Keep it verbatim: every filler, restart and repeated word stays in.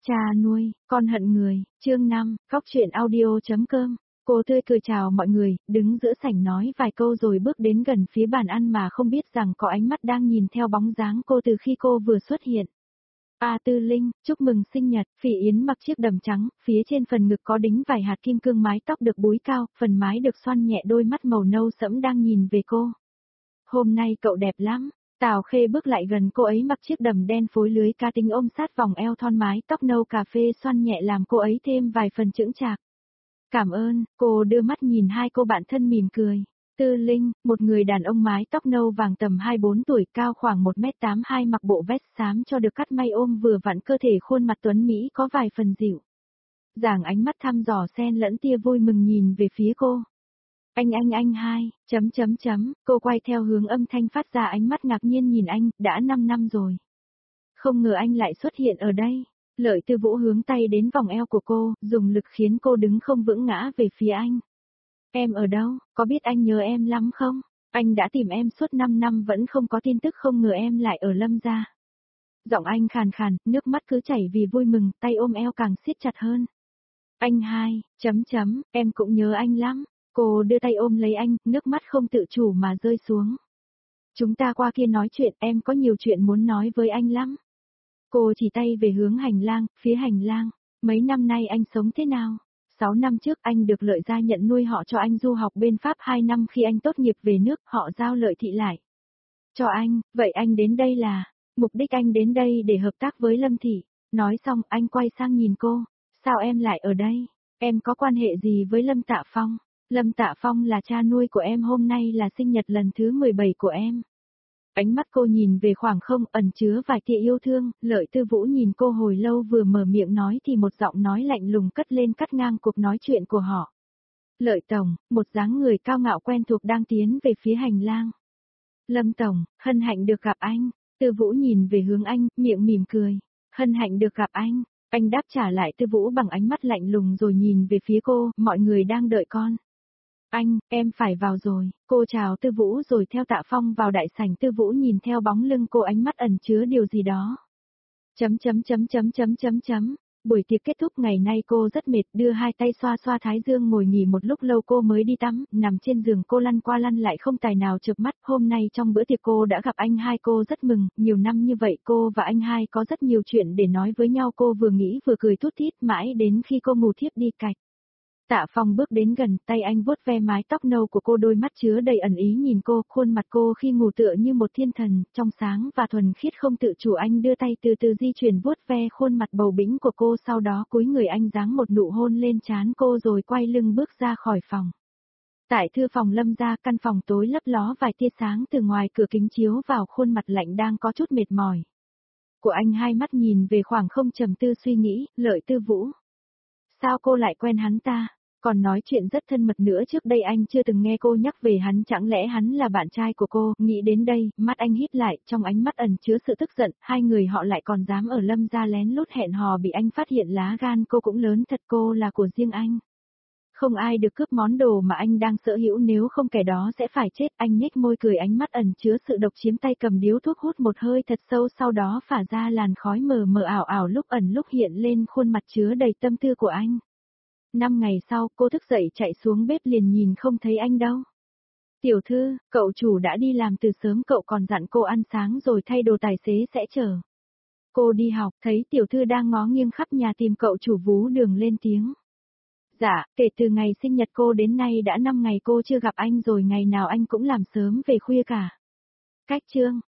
Cha nuôi, con hận người, chương năm, Cóc truyện audio.com. Cô tươi cười chào mọi người, đứng giữa sảnh nói vài câu rồi bước đến gần phía bàn ăn mà không biết rằng có ánh mắt đang nhìn theo bóng dáng cô từ khi cô vừa xuất hiện. A Tư Linh, chúc mừng sinh nhật. Phỉ Yến mặc chiếc đầm trắng, phía trên phần ngực có đính vài hạt kim cương, mái tóc được búi cao, phần mái được xoăn nhẹ, đôi mắt màu nâu sẫm đang nhìn về cô. Hôm nay cậu đẹp lắm. Tào Khê bước lại gần cô ấy, mặc chiếc đầm đen phối lưới cá tính ôm sát vòng eo thon, mái tóc nâu cà phê xoăn nhẹ làm cô ấy thêm vài phần chững chạc. Cảm ơn, cô đưa mắt nhìn hai cô bạn thân mỉm cười. Tư Linh, một người đàn ông mái tóc nâu vàng tầm hai mươi bốn tuổi, cao khoảng một mét tám mươi hai, mặc bộ vest xám cho được cắt may ôm vừa vặn cơ thể, khuôn mặt tuấn Mỹ có vài phần dịu dàng, ánh mắt thăm dò xen lẫn tia vui mừng nhìn về phía cô. Anh anh anh hai, chấm chấm chấm, cô quay theo hướng âm thanh phát ra, ánh mắt ngạc nhiên nhìn anh, đã năm năm rồi. Không ngờ anh lại xuất hiện ở đây. Lợi Tư Vũ hướng tay đến vòng eo của cô, dùng lực khiến cô đứng không vững, ngã về phía anh. Em ở đâu, có biết anh nhớ em lắm không? Anh đã tìm em suốt năm năm vẫn không có tin tức, không ngờ em lại ở Lâm gia. Giọng anh khàn khàn, nước mắt cứ chảy vì vui mừng, tay ôm eo càng siết chặt hơn. Anh hai, chấm chấm, em cũng nhớ anh lắm. Cô đưa tay ôm lấy anh, nước mắt không tự chủ mà rơi xuống. Chúng ta qua kia nói chuyện, em có nhiều chuyện muốn nói với anh lắm. Cô chỉ tay về hướng hành lang, phía hành lang. Mấy năm nay anh sống thế nào? Sáu năm trước anh được Lợi gia nhận nuôi họ cho anh du học bên Pháp hai năm, khi anh tốt nghiệp về nước, họ giao Lợi thị lại cho anh, vậy anh đến đây là, mục đích anh đến đây để hợp tác với Lâm thị. Nói xong, anh quay sang nhìn cô, sao em lại ở đây? Em có quan hệ gì với Lâm Tạ Phong? Lâm Tạ Phong là cha nuôi của em, hôm nay là sinh nhật lần thứ mười bảy của em. Ánh mắt cô nhìn về khoảng không, ẩn chứa vài tia yêu thương. Lợi Tư Vũ nhìn cô hồi lâu, vừa mở miệng nói thì một giọng nói lạnh lùng cất lên, cắt ngang cuộc nói chuyện của họ. Lợi Tổng, một dáng người cao ngạo quen thuộc đang tiến về phía hành lang. Lâm Tổng, hân hạnh được gặp anh. Tư Vũ nhìn về hướng anh, miệng mỉm cười. Hân hạnh được gặp anh. Anh đáp trả lại Tư Vũ bằng ánh mắt lạnh lùng rồi nhìn về phía cô, mọi người đang đợi con. Anh, em phải vào rồi. Cô chào Tư Vũ rồi theo Tạ Phong vào đại sảnh. Tư Vũ nhìn theo bóng lưng cô, ánh mắt ẩn chứa điều gì đó. Chấm chấm chấm chấm chấm chấm chấm. Buổi tiệc kết thúc, ngày nay cô rất mệt, đưa hai tay xoa xoa thái dương, ngồi nghỉ một lúc lâu cô mới đi tắm. Nằm trên giường cô lăn qua lăn lại không tài nào chợp mắt. Hôm nay trong bữa tiệc cô đã gặp anh hai, cô rất mừng. Nhiều năm như vậy cô và anh hai có rất nhiều chuyện để nói với nhau. Cô vừa nghĩ vừa cười thút thít mãi đến khi cô ngủ thiếp đi cạch. Tạ Phong bước đến gần, tay anh vuốt ve mái tóc nâu của cô, đôi mắt chứa đầy ẩn ý nhìn cô, khuôn mặt cô khi ngủ tựa như một thiên thần, trong sáng và thuần khiết không tự chủ. Anh đưa tay từ từ di chuyển vuốt ve khuôn mặt bầu bĩnh của cô, sau đó cúi người anh giáng một nụ hôn lên trán cô rồi quay lưng bước ra khỏi phòng. Tại thư phòng Lâm gia, căn phòng tối lấp ló vài tia sáng từ ngoài cửa kính chiếu vào khuôn mặt lạnh đang có chút mệt mỏi của anh. Hai mắt nhìn về khoảng không trầm tư suy nghĩ. Lợi Tư Vũ, sao cô lại quen hắn ta? Còn nói chuyện rất thân mật nữa, trước đây anh chưa từng nghe cô nhắc về hắn, chẳng lẽ hắn là bạn trai của cô? Nghĩ đến đây, mắt anh híp lại, trong ánh mắt ẩn chứa sự tức giận. Hai người họ lại còn dám ở Lâm gia lén lút hẹn hò, bị anh phát hiện lá gan cô cũng lớn thật. Cô là của riêng anh, không ai được cướp món đồ mà anh đang sở hữu, nếu không kẻ đó sẽ phải chết. Anh nhếch môi cười, ánh mắt ẩn chứa sự độc chiếm, tay cầm điếu thuốc hút một hơi thật sâu, sau đó phả ra làn khói mờ mờ ảo ảo, lúc ẩn lúc hiện lên khuôn mặt chứa đầy tâm tư của anh. Năm ngày sau, cô thức dậy chạy xuống bếp liền nhìn không thấy anh đâu. Tiểu thư, cậu chủ đã đi làm từ sớm, cậu còn dặn cô ăn sáng rồi thay đồ, tài xế sẽ chờ cô đi học. Thấy tiểu thư đang ngó nghiêng khắp nhà tìm cậu chủ, Vú Đường lên tiếng. Dạ, kể từ ngày sinh nhật cô đến nay đã năm ngày cô chưa gặp anh rồi, ngày nào anh cũng làm sớm về khuya cả. Cách chương.